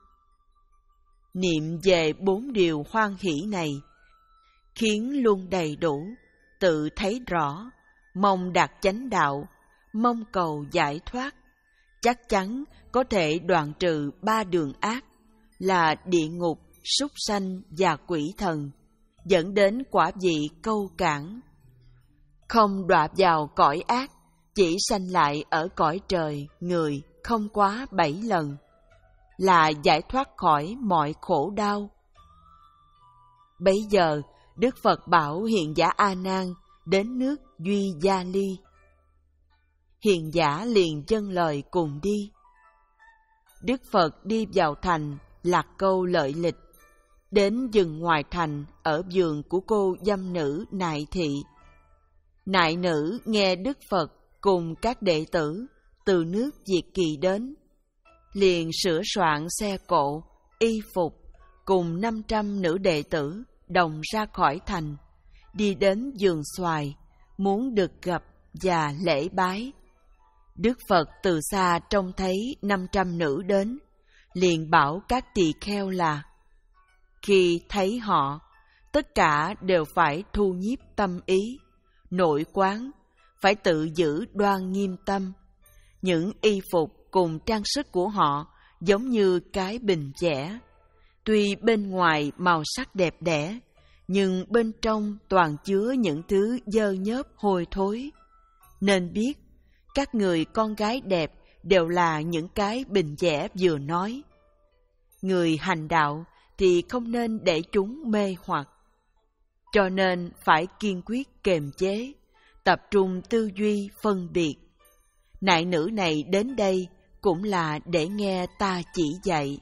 Niệm về bốn điều hoan hỷ này, khiến luôn đầy đủ, tự thấy rõ, mong đạt chánh đạo, mong cầu giải thoát, chắc chắn có thể đoạn trừ ba đường ác là địa ngục, súc sanh và quỷ thần, dẫn đến quả vị câu cản. Không đọa vào cõi ác, chỉ sanh lại ở cõi trời, người không quá bảy lần, là giải thoát khỏi mọi khổ đau. Bấy giờ, Đức Phật bảo Hiền giả A Nan đến nước Duy Gia Ly. Hiền giả liền dâng lời cùng đi. Đức Phật đi vào thành Lạc Câu Lợi Lịch, đến dừng ngoài thành ở vườn của cô dâm nữ Nại Thị. Nại nữ nghe Đức Phật cùng các đệ tử từ nước Việt Kỳ đến, liền sửa soạn xe cộ, y phục cùng năm trăm nữ đệ tử đồng ra khỏi thành, đi đến vườn xoài, muốn được gặp và lễ bái. Đức Phật từ xa trông thấy năm trăm nữ đến, liền bảo các tỳ kheo là: khi thấy họ, tất cả đều phải thu nhiếp tâm ý, nội quán, phải tự giữ đoan nghiêm tâm. Những y phục cùng trang sức của họ giống như cái bình chẻ, tuy bên ngoài màu sắc đẹp đẽ, nhưng bên trong toàn chứa những thứ dơ nhớp hôi thối. Nên biết, các người con gái đẹp đều là những cái bình chẻ vừa nói. Người hành đạo thì không nên để chúng mê hoặc. Cho nên phải kiên quyết kềm chế, tập trung tư duy phân biệt. Nại nữ này đến đây cũng là để nghe ta chỉ dạy.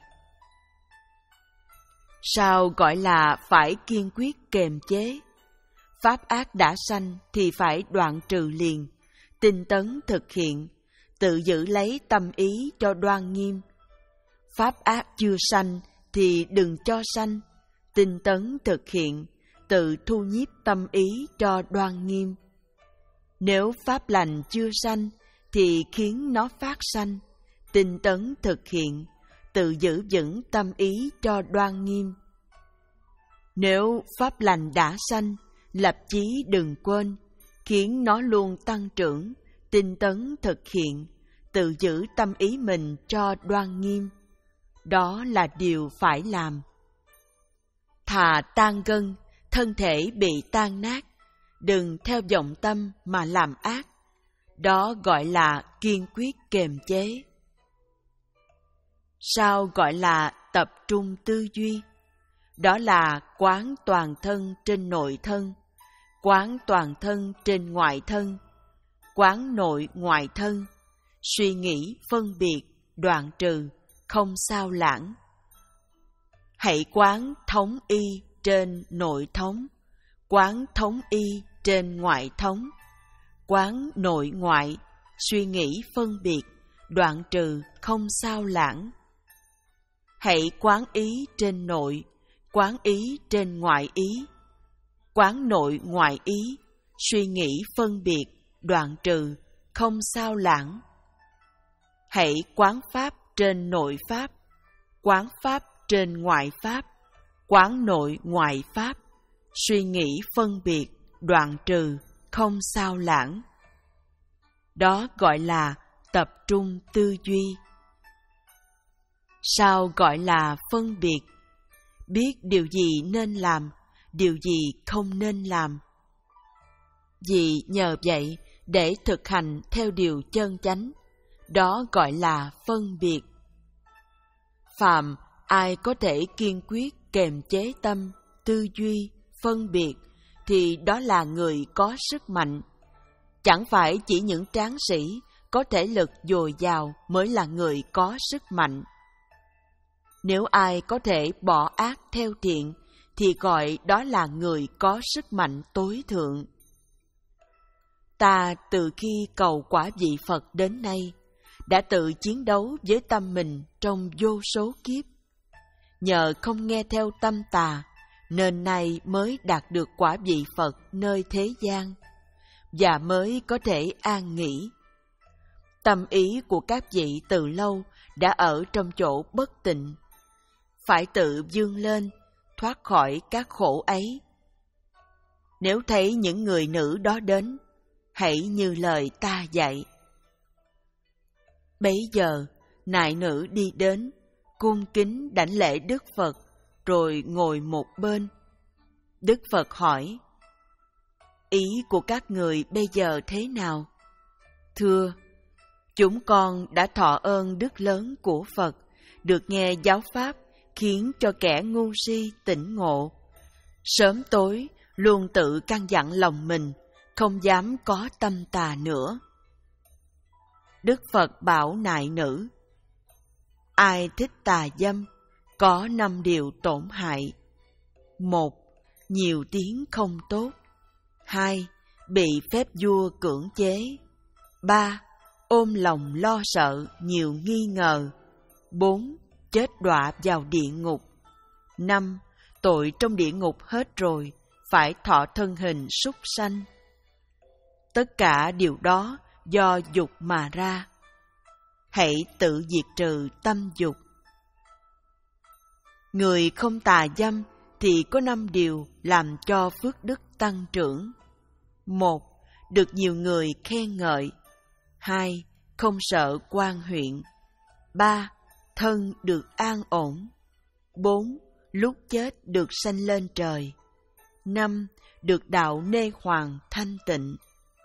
Sao gọi là phải kiên quyết kềm chế? Pháp ác đã sanh thì phải đoạn trừ liền, tinh tấn thực hiện, tự giữ lấy tâm ý cho đoan nghiêm. Pháp ác chưa sanh thì đừng cho sanh, tinh tấn thực hiện, tự thu nhiếp tâm ý cho đoan nghiêm. Nếu pháp lành chưa sanh thì khiến nó phát sanh, tinh tấn thực hiện, tự giữ vững tâm ý cho đoan nghiêm. Nếu pháp lành đã sanh, lập chí đừng quên, khiến nó luôn tăng trưởng, tinh tấn thực hiện, tự giữ tâm ý mình cho đoan nghiêm. Đó là điều phải làm. Thà tan gân, thân thể bị tan nát, đừng theo vọng tâm mà làm ác. Đó gọi là kiên quyết kiềm chế. Sao gọi là tập trung tư duy? Đó là quán toàn thân trên nội thân, quán toàn thân trên ngoại thân, quán nội ngoại thân, suy nghĩ phân biệt, đoạn trừ, không sao lãng. Hãy quán thống y trên nội thống, quán thống y trên ngoại thống, quán nội ngoại, suy nghĩ phân biệt, đoạn trừ, không sao lãng. Hãy quán ý trên nội, quán ý trên ngoại ý, quán nội ngoại ý, suy nghĩ phân biệt, đoạn trừ, không sao lãng. Hãy quán pháp trên nội pháp, quán pháp trên ngoại pháp, quán nội ngoại pháp, suy nghĩ phân biệt, đoạn trừ, không sao lãng. Đó gọi là tập trung tư duy. Sao gọi là phân biệt? Biết điều gì nên làm, điều gì không nên làm. Vì nhờ vậy để thực hành theo điều chân chánh, đó gọi là phân biệt. Phàm ai có thể kiên quyết kềm chế tâm, tư duy, phân biệt, thì đó là người có sức mạnh. Chẳng phải chỉ những tráng sĩ có thể lực dồi dào mới là người có sức mạnh. Nếu ai có thể bỏ ác theo thiện, thì gọi đó là người có sức mạnh tối thượng. Ta từ khi cầu quả vị Phật đến nay, đã tự chiến đấu với tâm mình trong vô số kiếp. Nhờ không nghe theo tâm tà, nên nay mới đạt được quả vị Phật nơi thế gian, và mới có thể an nghỉ. Tâm ý của các vị từ lâu đã ở trong chỗ bất tịnh, phải tự vươn lên, thoát khỏi các khổ ấy. Nếu thấy những người nữ đó đến, hãy như lời ta dạy. Bấy giờ, nại nữ đi đến, cung kính đảnh lễ Đức Phật, rồi ngồi một bên. Đức Phật hỏi, ý của các người bây giờ thế nào? Thưa, chúng con đã thọ ơn đức lớn của Phật, được nghe giáo pháp khiến cho kẻ ngu si tỉnh ngộ. Sớm tối luôn tự căn dặn lòng mình, không dám có tâm tà nữa. Đức Phật bảo nại nữ, ai thích tà dâm, có năm điều tổn hại. Một, nhiều tiếng không tốt. Hai, bị phép vua cưỡng chế. Ba, ôm lòng lo sợ, nhiều nghi ngờ. Bốn, chết đọa vào địa ngục. Năm, tội trong địa ngục hết rồi, phải thọ thân hình súc sanh. Tất cả điều đó do dục mà ra. Hãy tự diệt trừ tâm dục. Người không tà dâm thì có năm điều làm cho phước đức tăng trưởng. Một, được nhiều người khen ngợi. Hai, không sợ quan huyện. Ba, thân được an ổn. Bốn, lúc chết được sanh lên trời. Năm, được đạo nê hoàng thanh tịnh.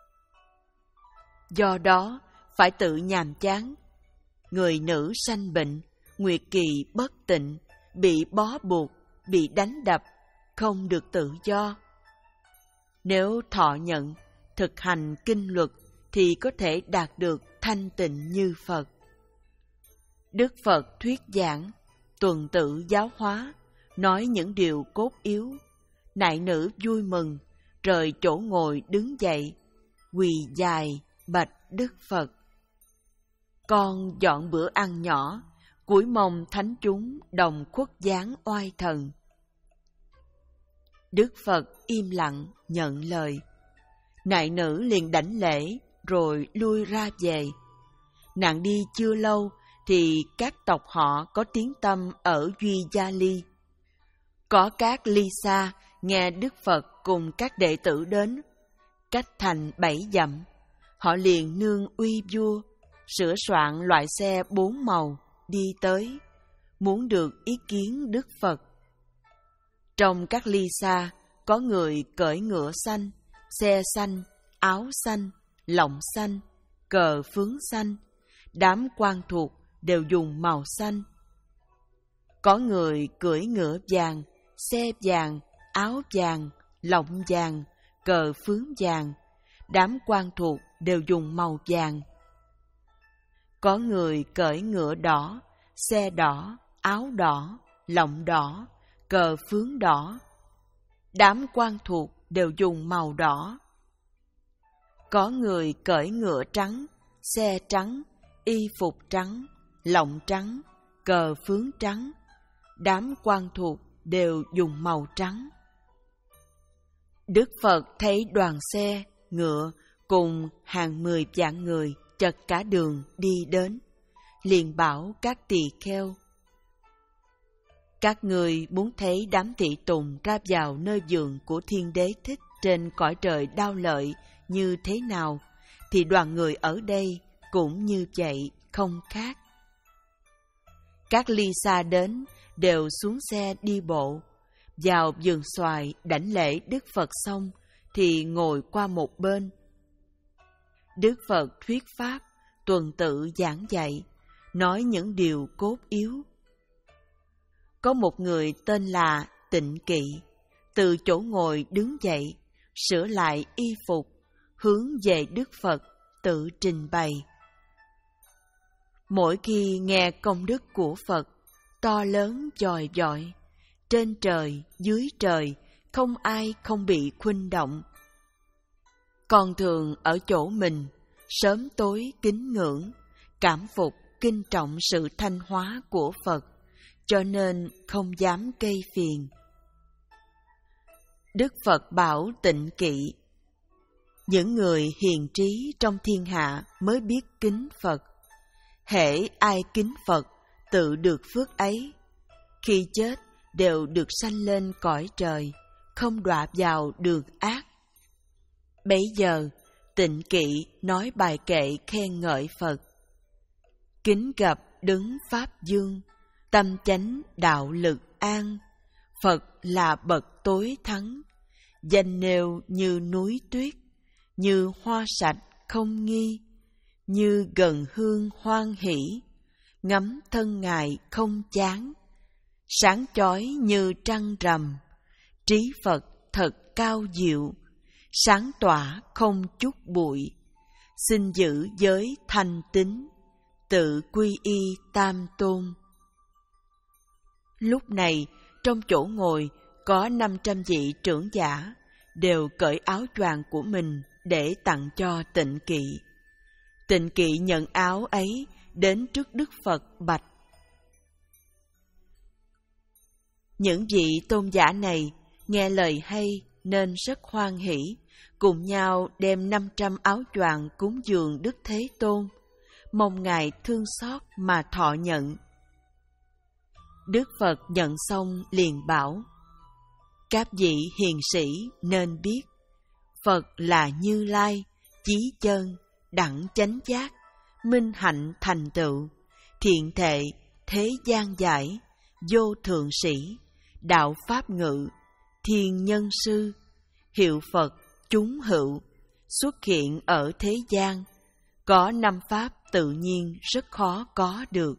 Do đó, phải tự nhàm chán. Người nữ sanh bệnh, nguyệt kỳ bất tịnh, bị bó buộc, bị đánh đập, không được tự do. Nếu thọ nhận, thực hành kinh luật, thì có thể đạt được thanh tịnh như Phật. Đức Phật thuyết giảng, tuần tự giáo hóa, nói những điều cốt yếu. Nại nữ vui mừng, rời chỗ ngồi đứng dậy, quỳ dài bạch Đức Phật. Con dọn bữa ăn nhỏ, cúi mong thánh chúng đồng khuất dáng oai thần. Đức Phật im lặng nhận lời. Nại nữ liền đảnh lễ rồi lui ra về. Nàng đi chưa lâu thì các tộc họ có tiếng tăm ở Duy Gia Ly. Có các ly xa nghe Đức Phật cùng các đệ tử đến, cách thành bảy dặm, họ liền nương uy vua, sửa soạn loại xe bốn màu, đi tới, muốn được ý kiến Đức Phật. Trong các ly xa, có người cởi ngựa xanh, xe xanh, áo xanh, lọng xanh, cờ phướng xanh, đám quan thuộc đều dùng màu xanh. Có người cưỡi ngựa vàng, xe vàng, áo vàng, lọng vàng, cờ phướng vàng, đám quan thuộc đều dùng màu vàng. Có người cưỡi ngựa đỏ, xe đỏ, áo đỏ, lọng đỏ, cờ phướng đỏ, đám quan thuộc đều dùng màu đỏ. Có người cưỡi ngựa trắng, xe trắng, y phục trắng, lọng trắng, cờ phướng trắng, đám quan thuộc đều dùng màu trắng. Đức Phật thấy đoàn xe, ngựa cùng hàng mười vạn người chật cả đường đi đến, liền bảo các tỳ kheo: các người muốn thấy đám thị tùng ra vào nơi giường của Thiên Đế Thích trên cõi trời Đao Lợi như thế nào, thì đoàn người ở đây cũng như vậy, không khác. Các ly xa đến đều xuống xe đi bộ, vào vườn xoài đảnh lễ Đức Phật xong thì ngồi qua một bên. Đức Phật thuyết pháp, tuần tự giảng dạy, nói những điều cốt yếu. Có một người tên là Tịnh Kỵ, từ chỗ ngồi đứng dậy, sửa lại y phục, hướng về Đức Phật, tự trình bày. Mỗi khi nghe công đức của Phật, to lớn chòi vọi, trên trời, dưới trời, không ai không bị khuynh động. Con thường ở chỗ mình, sớm tối kính ngưỡng, cảm phục, kinh trọng sự thanh hóa của Phật, cho nên không dám gây phiền. Đức Phật bảo Tịnh Kỵ: những người hiền trí trong thiên hạ mới biết kính Phật. Hễ ai kính Phật, tự được phước ấy. Khi chết, đều được sanh lên cõi trời, không đọa vào đường ác. Bấy giờ, Tịnh Kỵ nói bài kệ khen ngợi Phật: kính gặp đứng Pháp Dương, tâm chánh đạo lực an. Phật là bậc tối thắng, danh nêu như núi tuyết, như hoa sạch không nghi, như gần hương hoan hỷ, ngắm thân Ngài không chán. Sáng chói như trăng rằm, trí Phật thật cao diệu, sáng tỏa không chút bụi. Xin giữ giới thanh tín, tự quy y tam tôn. Lúc này, trong chỗ ngồi có năm trăm vị trưởng giả, đều cởi áo choàng của mình để tặng cho Tịnh Kỵ. Tịnh Kỵ nhận áo ấy, đến trước Đức Phật bạch: những vị tôn giả này nghe lời hay nên rất hoan hỷ, cùng nhau đem năm trăm áo choàng cúng dường Đức Thế Tôn, mong Ngài thương xót mà thọ nhận. Đức Phật nhận xong liền bảo: các vị hiền sĩ nên biết, Phật là Như Lai, chí chân, đẳng chánh giác, minh hạnh thành tựu, thiện thệ, thế gian giải, vô thượng sĩ, đạo pháp ngự, thiên nhân sư, hiệu Phật chúng hữu, xuất hiện ở thế gian, có năm pháp tự nhiên rất khó có được.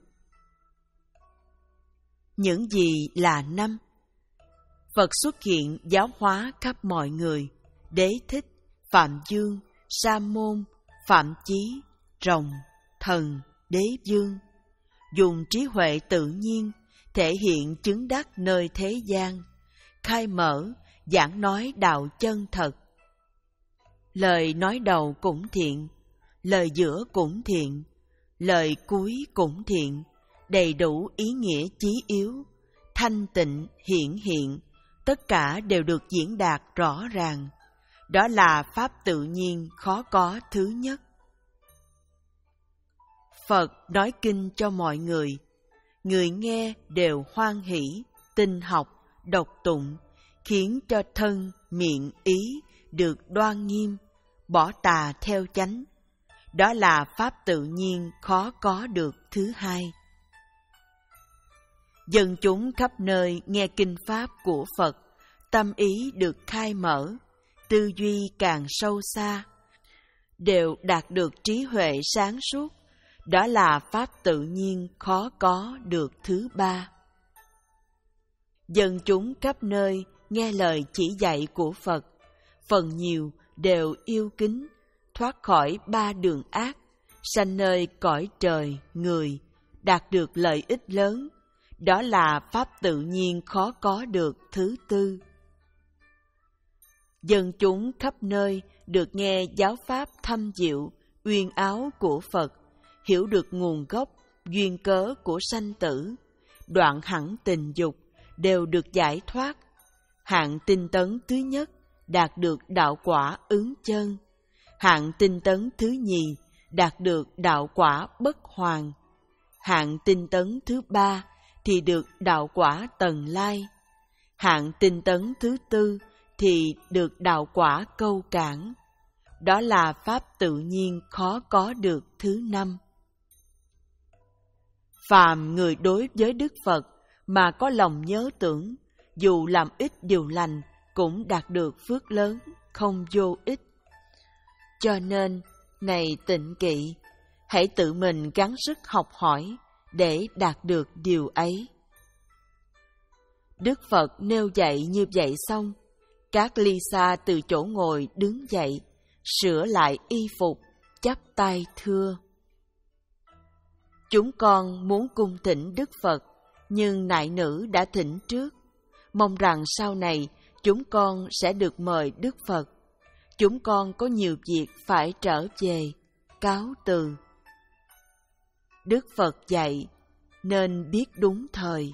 Những gì là năm? Phật xuất hiện giáo hóa khắp mọi người: Đế Thích, Phạm Dương, Sa Môn, Phạm Chí, Rồng, Thần, Đế Dương, dùng trí huệ tự nhiên thể hiện chứng đắc nơi thế gian, khai mở, giảng nói đạo chân thật. Lời nói đầu cũng thiện, lời giữa cũng thiện, lời cuối cũng thiện, đầy đủ ý nghĩa chí yếu, thanh tịnh hiển hiện, tất cả đều được diễn đạt rõ ràng. Đó là pháp tự nhiên khó có thứ nhất. Phật nói kinh cho mọi người, người nghe đều hoan hỷ, tinh học, đọc tụng, khiến cho thân, miệng, ý được đoan nghiêm, bỏ tà theo chánh. Đó là pháp tự nhiên khó có được thứ hai. Dân chúng khắp nơi nghe kinh pháp của Phật, tâm ý được khai mở, tư duy càng sâu xa, đều đạt được trí huệ sáng suốt. Đó là pháp tự nhiên khó có được thứ ba. Dân chúng khắp nơi nghe lời chỉ dạy của Phật, phần nhiều đều yêu kính, thoát khỏi ba đường ác, sanh nơi cõi trời, người, đạt được lợi ích lớn. Đó là pháp tự nhiên khó có được thứ tư. Dân chúng khắp nơi được nghe giáo pháp thâm diệu, uyên áo của Phật, hiểu được nguồn gốc, duyên cớ của sanh tử, đoạn hẳn tình dục, đều được giải thoát. Hạng tinh tấn thứ nhất đạt được đạo quả ứng chân. Hạng tinh tấn thứ nhì đạt được đạo quả bất hoàn. Hạng tinh tấn thứ ba thì được đạo quả tầng lai. Hạng tinh tấn thứ tư thì được đạo quả câu cản. Đó là pháp tự nhiên khó có được thứ năm. Phàm người đối với Đức Phật mà có lòng nhớ tưởng, dù làm ít điều lành cũng đạt được phước lớn, không vô ích. Cho nên, này Tịnh Kỵ, hãy tự mình gắng sức học hỏi để đạt được điều ấy. Đức Phật nêu dạy như vậy xong, các ly sa từ chỗ ngồi đứng dậy, sửa lại y phục, chắp tay thưa: Chúng con muốn cung thỉnh Đức Phật, nhưng nại nữ đã thỉnh trước. Mong rằng sau này chúng con sẽ được mời Đức Phật. Chúng con có nhiều việc phải trở về, cáo từ. Đức Phật dạy, nên biết đúng thời.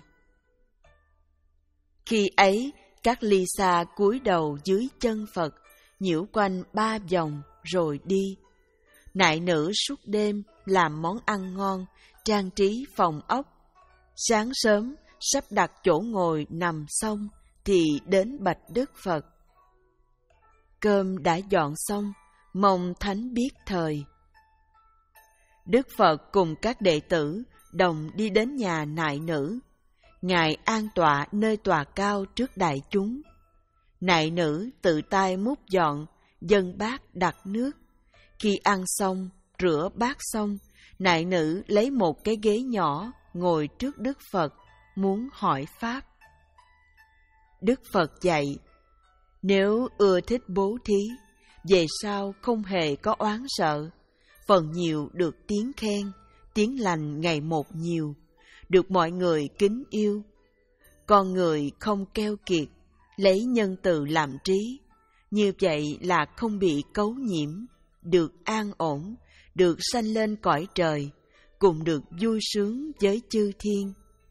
Khi ấy, các ly sa cúi đầu dưới chân Phật, nhiễu quanh ba vòng rồi đi. Nại nữ suốt đêm làm món ăn ngon, trang trí phòng ốc. Sáng sớm, sắp đặt chỗ ngồi nằm xong, thì đến bạch Đức Phật. Cơm đã dọn xong, mong Thánh biết thời. Đức Phật cùng các đệ tử đồng đi đến nhà nại nữ. Ngài an tọa nơi tòa cao trước đại chúng. Nại nữ tự tay múc dọn, dâng bát đặt nước. Khi ăn xong, rửa bát xong, nại nữ lấy một cái ghế nhỏ ngồi trước Đức Phật, muốn hỏi pháp. Đức Phật dạy, nếu ưa thích bố thí, về sau không hề có oán sợ, phần nhiều được tiếng khen, tiếng lành ngày một nhiều, được mọi người kính yêu. Con người không keo kiệt, lấy nhân từ làm trí, như vậy là không bị cấu nhiễm, được an ổn, được sanh lên cõi trời, cùng được vui sướng với chư thiên.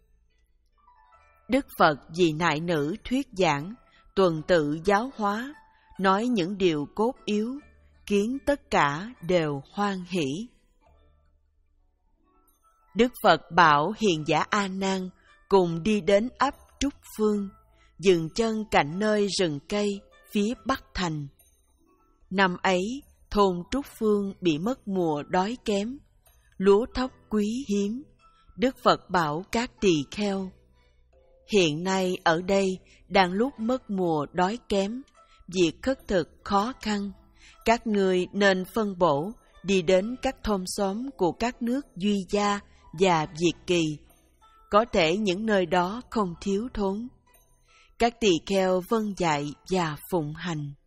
Đức Phật vì nại nữ thuyết giảng, tuần tự giáo hóa, nói những điều cốt yếu, khiến tất cả đều hoan hỷ. Đức Phật bảo hiền giả A Nan cùng đi đến ấp Trúc Phương, dừng chân cạnh nơi rừng cây phía bắc thành. Năm ấy, thôn Trúc Phương bị mất mùa đói kém, lúa thóc quý hiếm. Đức Phật bảo các tỳ kheo, hiện nay ở đây đang lúc mất mùa đói kém, việc khất thực khó khăn. Các ngươi nên phân bổ đi đến các thôn xóm của các nước Duy Gia và Việt Kỳ. Có thể những nơi đó không thiếu thốn. Các tỳ kheo vâng dạy và phụng hành.